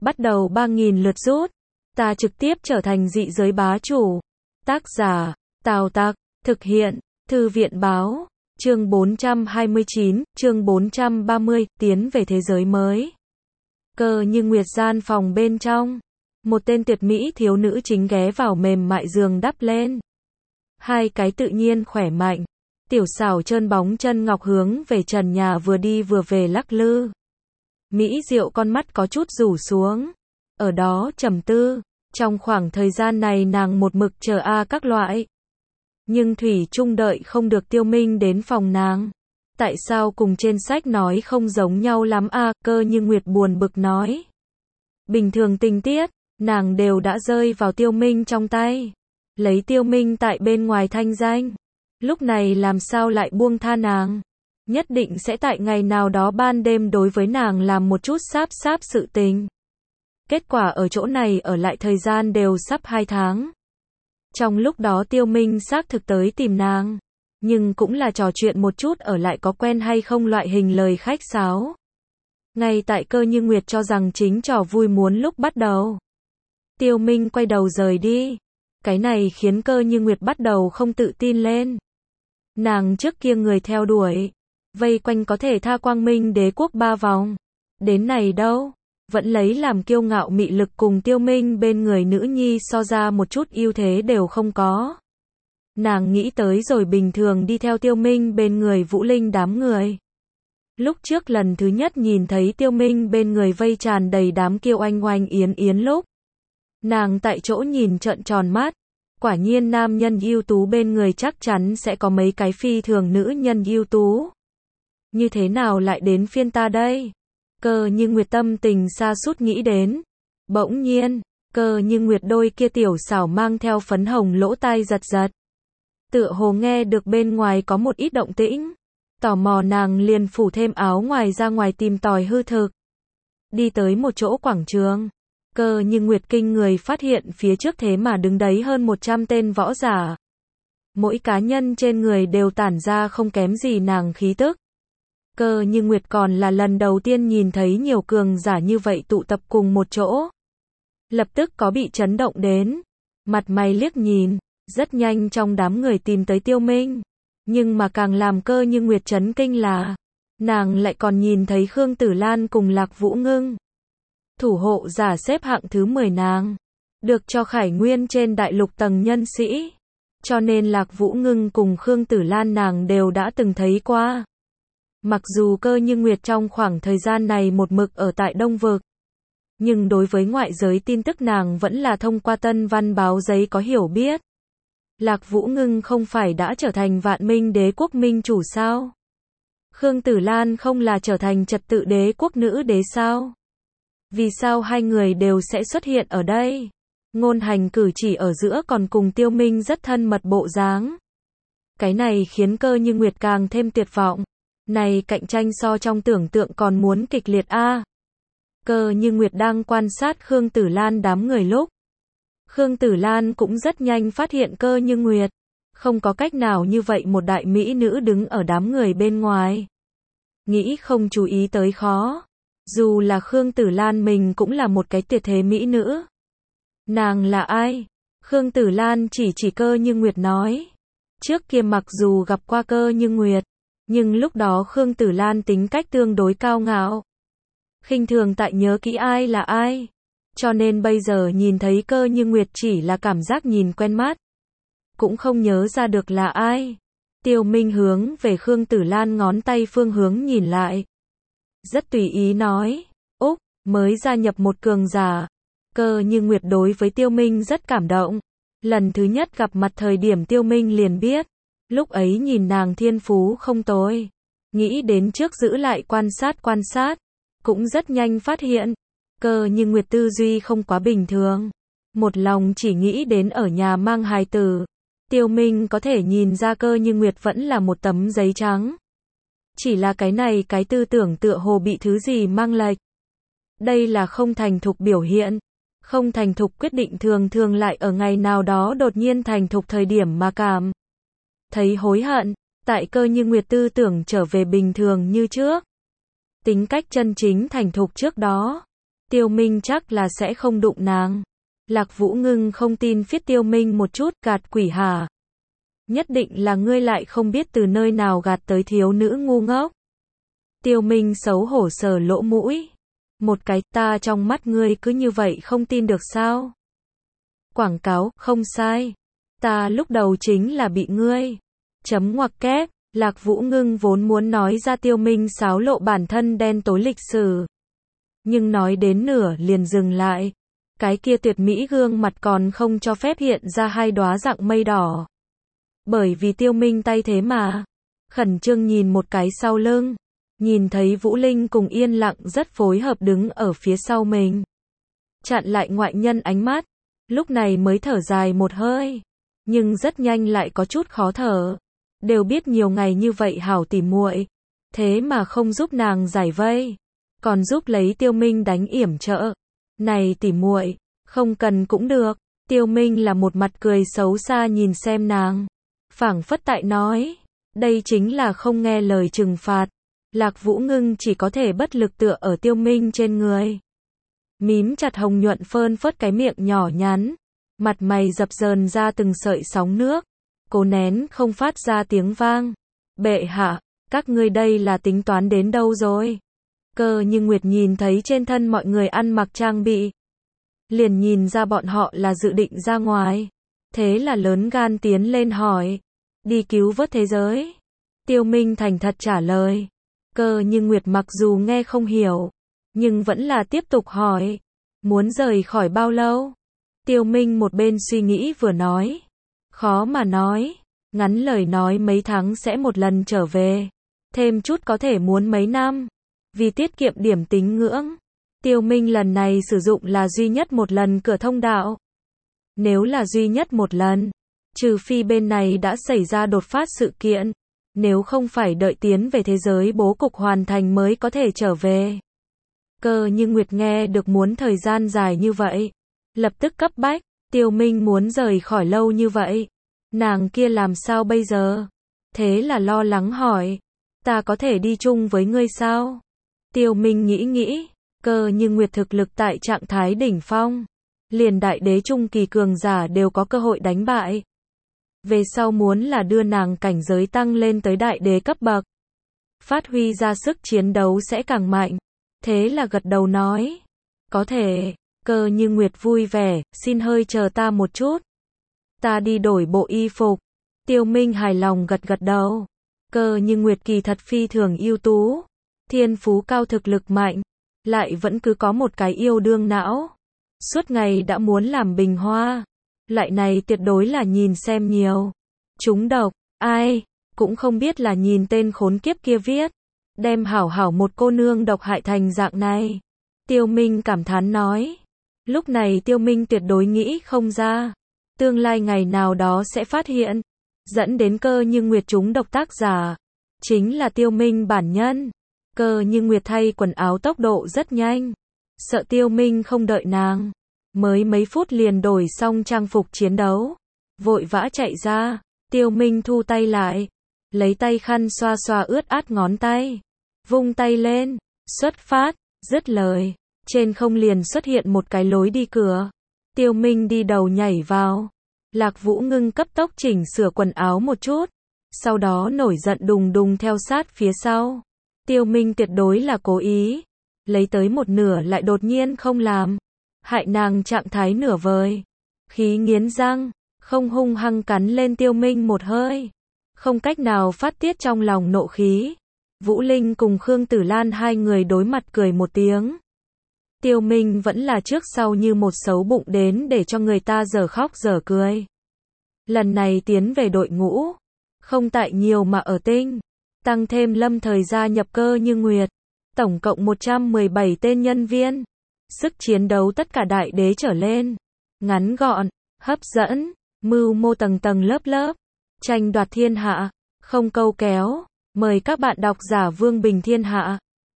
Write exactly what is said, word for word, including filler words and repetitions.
bắt đầu ba nghìn lượt rút. Ta trực tiếp trở thành dị giới bá chủ. Tác giả, Tào Tặc, thực hiện, Thư viện báo, chương bốn trăm hai mươi chín, chương bốn trăm ba mươi, tiến về thế giới mới. Cơ Như Nguyệt gian phòng bên trong. Một tên tuyệt mỹ thiếu nữ chính ghé vào mềm mại giường đắp lên. Hai cái tự nhiên khỏe mạnh. Tiểu xảo trơn bóng chân ngọc hướng về trần nhà vừa đi vừa về lắc lư. Mỹ diệu con mắt có chút rủ xuống. Ở đó trầm tư. Trong khoảng thời gian này nàng một mực chờ a các loại. Nhưng thủy chung đợi không được Tiêu Minh đến phòng nàng. Tại sao cùng trên sách nói không giống nhau lắm a? Cơ Như Nguyệt buồn bực nói. Bình thường tình tiết, nàng đều đã rơi vào Tiêu Minh trong tay. Lấy Tiêu Minh tại bên ngoài thanh danh. Lúc này làm sao lại buông tha nàng? Nhất định sẽ tại ngày nào đó ban đêm đối với nàng làm một chút sáp sáp sự tình. Kết quả ở chỗ này ở lại thời gian đều sắp hai tháng. Trong lúc đó Tiêu Minh xác thực tới tìm nàng. Nhưng cũng là trò chuyện một chút ở lại có quen hay không loại hình lời khách sáo. Ngay tại Cơ Như Nguyệt cho rằng chính trò vui muốn lúc bắt đầu. Tiêu Minh quay đầu rời đi. Cái này khiến Cơ Như Nguyệt bắt đầu không tự tin lên. Nàng trước kia người theo đuổi. Vây quanh có thể tha Quang Minh Đế quốc ba vòng. Đến này đâu. Vẫn lấy làm kiêu ngạo mị lực cùng Tiêu Minh bên người nữ nhi so ra một chút ưu thế đều không có. Nàng nghĩ tới rồi bình thường đi theo Tiêu Minh bên người Vũ Linh đám người. Lúc trước lần thứ nhất nhìn thấy Tiêu Minh bên người vây tràn đầy đám kiêu oanh oanh yến yến lúc. Nàng tại chỗ nhìn trợn tròn mắt. Quả nhiên nam nhân ưu tú bên người chắc chắn sẽ có mấy cái phi thường nữ nhân ưu tú. Như thế nào lại đến phiên ta đây? Cơ Như Nguyệt tâm tình sa sút nghĩ đến. Bỗng nhiên, Cơ Như Nguyệt đôi kia tiểu xảo mang theo phấn hồng lỗ tai giật giật. Tựa hồ nghe được bên ngoài có một ít động tĩnh. Tò mò nàng liền phủ thêm áo ngoài ra ngoài tìm tòi hư thực. Đi tới một chỗ quảng trường. Cơ Như Nguyệt kinh người phát hiện phía trước thế mà đứng đấy hơn một trăm tên võ giả. Mỗi cá nhân trên người đều tản ra không kém gì nàng khí tức. Cơ Như Nguyệt còn là lần đầu tiên nhìn thấy nhiều cường giả như vậy tụ tập cùng một chỗ. Lập tức có bị chấn động đến. Mặt mày liếc nhìn. Rất nhanh trong đám người tìm tới Tiêu Minh. Nhưng mà càng làm Cơ Như Nguyệt chấn kinh là. Nàng lại còn nhìn thấy Khương Tử Lan cùng Lạc Vũ Ngưng. Thủ hộ giả xếp hạng thứ mười nàng. Được cho khải nguyên trên đại lục tầng nhân sĩ. Cho nên Lạc Vũ Ngưng cùng Khương Tử Lan nàng đều đã từng thấy qua. Mặc dù Cơ Như Nguyệt trong khoảng thời gian này một mực ở tại Đông Vực. Nhưng đối với ngoại giới tin tức nàng vẫn là thông qua Tân Văn báo giấy có hiểu biết. Lạc Vũ Ngưng không phải đã trở thành Vạn Minh Đế quốc minh chủ sao? Khương Tử Lan không là trở thành trật tự đế quốc nữ đế sao? Vì sao hai người đều sẽ xuất hiện ở đây? Ngôn hành cử chỉ ở giữa còn cùng Tiêu Minh rất thân mật bộ dáng. Cái này khiến Cơ Như Nguyệt càng thêm tuyệt vọng. Này cạnh tranh so trong tưởng tượng còn muốn kịch liệt a. À. Cơ Như Nguyệt đang quan sát Khương Tử Lan đám người lúc. Khương Tử Lan cũng rất nhanh phát hiện Cơ Như Nguyệt. Không có cách nào như vậy một đại mỹ nữ đứng ở đám người bên ngoài. Nghĩ không chú ý tới khó. Dù là Khương Tử Lan mình cũng là một cái tuyệt thế mỹ nữ. Nàng là ai? Khương Tử Lan chỉ chỉ Cơ Như Nguyệt nói. Trước kia mặc dù gặp qua Cơ Như Nguyệt. Nhưng lúc đó Khương Tử Lan tính cách tương đối cao ngạo. Khinh thường tại nhớ kỹ ai là ai. Cho nên bây giờ nhìn thấy Cơ Như Nguyệt chỉ là cảm giác nhìn quen mắt. Cũng không nhớ ra được là ai. Tiêu Minh hướng về Khương Tử Lan ngón tay phương hướng nhìn lại. Rất tùy ý nói. Úc, mới gia nhập một cường giả. Cơ Như Nguyệt đối với Tiêu Minh rất cảm động. Lần thứ nhất gặp mặt thời điểm Tiêu Minh liền biết. Lúc ấy nhìn nàng thiên phú không tồi. Nghĩ đến trước giữ lại quan sát quan sát. Cũng rất nhanh phát hiện. Cơ Như Nguyệt tư duy không quá bình thường. Một lòng chỉ nghĩ đến ở nhà mang hài tử. Tiêu Minh có thể nhìn ra Cơ Như Nguyệt vẫn là một tấm giấy trắng. Chỉ là cái này cái tư tưởng tựa hồ bị thứ gì mang lệch. Đây là không thành thục biểu hiện. Không thành thục quyết định thường thường lại ở ngày nào đó đột nhiên thành thục thời điểm mà cảm thấy hối hận. Tại Cơ Như Nguyệt tư tưởng trở về bình thường như trước. Tính cách chân chính thành thục trước đó. Tiêu Minh chắc là sẽ không đụng nàng. Lạc Vũ Ngưng không tin phiết Tiêu Minh một chút, gạt quỷ hả? Nhất định là ngươi lại không biết từ nơi nào gạt tới thiếu nữ ngu ngốc. Tiêu Minh xấu hổ sờ lỗ mũi. Một cái, ta trong mắt ngươi cứ như vậy không tin được sao? Quảng cáo, không sai. Ta lúc đầu chính là bị ngươi. Chấm ngoặc kép, Lạc Vũ Ngưng vốn muốn nói ra Tiêu Minh xáo lộ bản thân đen tối lịch sử. Nhưng nói đến nửa liền dừng lại. Cái kia tuyệt mỹ gương mặt còn không cho phép hiện ra hai đóa dạng mây đỏ. Bởi vì Tiêu Minh tay thế mà. Khẩn trương nhìn một cái sau lưng. Nhìn thấy Vũ Linh cùng yên lặng rất phối hợp đứng ở phía sau mình. Chặn lại ngoại nhân ánh mắt. Lúc này mới thở dài một hơi. Nhưng rất nhanh lại có chút khó thở. Đều biết nhiều ngày như vậy hảo tỉ muội, thế mà không giúp nàng giải vây. Còn giúp lấy Tiêu Minh đánh yểm trợ. Này tỉ muội, không cần cũng được. Tiêu Minh là một mặt cười xấu xa nhìn xem nàng. Phảng phất tại nói. Đây chính là không nghe lời trừng phạt. Lạc Vũ Ngưng chỉ có thể bất lực tựa ở Tiêu Minh trên người. Mím chặt hồng nhuận phơn phớt cái miệng nhỏ nhắn. Mặt mày dập dờn ra từng sợi sóng nước. Cố nén không phát ra tiếng vang. Bệ hạ, các ngươi đây là tính toán đến đâu rồi? Cơ như Nguyệt nhìn thấy trên thân mọi người ăn mặc trang bị. Liền nhìn ra bọn họ là dự định ra ngoài. Thế là lớn gan tiến lên hỏi. Đi cứu vớt thế giới. Tiêu Minh thành thật trả lời. Cơ như Nguyệt mặc dù nghe không hiểu. Nhưng vẫn là tiếp tục hỏi. Muốn rời khỏi bao lâu? Tiêu Minh một bên suy nghĩ vừa nói. Khó mà nói. Ngắn lời nói mấy tháng sẽ một lần trở về. Thêm chút có thể muốn mấy năm. Vì tiết kiệm điểm tín ngưỡng. Tiêu Minh lần này sử dụng là duy nhất một lần cửa thông đạo. Nếu là duy nhất một lần. Trừ phi bên này đã xảy ra đột phát sự kiện. Nếu không phải đợi tiến về thế giới bố cục hoàn thành mới có thể trở về. Cơ như Nguyệt nghe được muốn thời gian dài như vậy. Lập tức cấp bách. Tiêu Minh muốn rời khỏi lâu như vậy. Nàng kia làm sao bây giờ? Thế là lo lắng hỏi. Ta có thể đi chung với ngươi sao? Tiêu Minh nghĩ nghĩ. Cơ như Nguyệt thực lực tại trạng thái đỉnh phong. Liền đại đế trung kỳ cường giả đều có cơ hội đánh bại. Về sau muốn là đưa nàng cảnh giới tăng lên tới đại đế cấp bậc. Phát huy ra sức chiến đấu sẽ càng mạnh. Thế là gật đầu nói. Có thể. Cơ như Nguyệt vui vẻ, xin hơi chờ ta một chút. Ta đi đổi bộ y phục. Tiêu Minh hài lòng gật gật đầu. Cơ như Nguyệt kỳ thật phi thường ưu tú. Thiên phú cao thực lực mạnh. Lại vẫn cứ có một cái yêu đương não. Suốt ngày đã muốn làm bình hoa. Lại này tuyệt đối là nhìn xem nhiều. Trúng độc, ai, cũng không biết là nhìn tên khốn kiếp kia viết. Đem hảo hảo một cô nương độc hại thành dạng này. Tiêu Minh cảm thán nói. Lúc này Tiêu Minh tuyệt đối nghĩ không ra. Tương lai ngày nào đó sẽ phát hiện. Dẫn đến cơ như Nguyệt trúng độc tác giả. Chính là Tiêu Minh bản nhân. Cơ như Nguyệt thay quần áo tốc độ rất nhanh. Sợ Tiêu Minh không đợi nàng. Mới mấy phút liền đổi xong trang phục chiến đấu. Vội vã chạy ra. Tiêu Minh thu tay lại. Lấy tay khăn xoa xoa ướt át ngón tay. Vung tay lên. Xuất phát. Dứt lời. Trên không liền xuất hiện một cái lối đi cửa. Tiêu Minh đi đầu nhảy vào. Lạc Vũ Ngưng cấp tốc chỉnh sửa quần áo một chút. Sau đó nổi giận đùng đùng theo sát phía sau. Tiêu Minh tuyệt đối là cố ý. Lấy tới một nửa lại đột nhiên không làm. Hại nàng trạng thái nửa vời. Khí nghiến răng. Không hung hăng cắn lên Tiêu Minh một hơi. Không cách nào phát tiết trong lòng nộ khí. Vũ Linh cùng Khương Tử Lan hai người đối mặt cười một tiếng. Tiêu Minh vẫn là trước sau như một xấu bụng đến để cho người ta dở khóc dở cười. Lần này tiến về đội ngũ. Không tại nhiều mà ở tinh. Tăng thêm lâm thời gia nhập cơ như Nguyệt. Tổng cộng một trăm mười bảy tên nhân viên. Sức chiến đấu tất cả đại đế trở lên. Ngắn gọn, hấp dẫn, mưu mô tầng tầng lớp lớp. Tranh đoạt thiên hạ, không câu kéo. Mời các bạn đọc giả Vương Bình Thiên Hạ.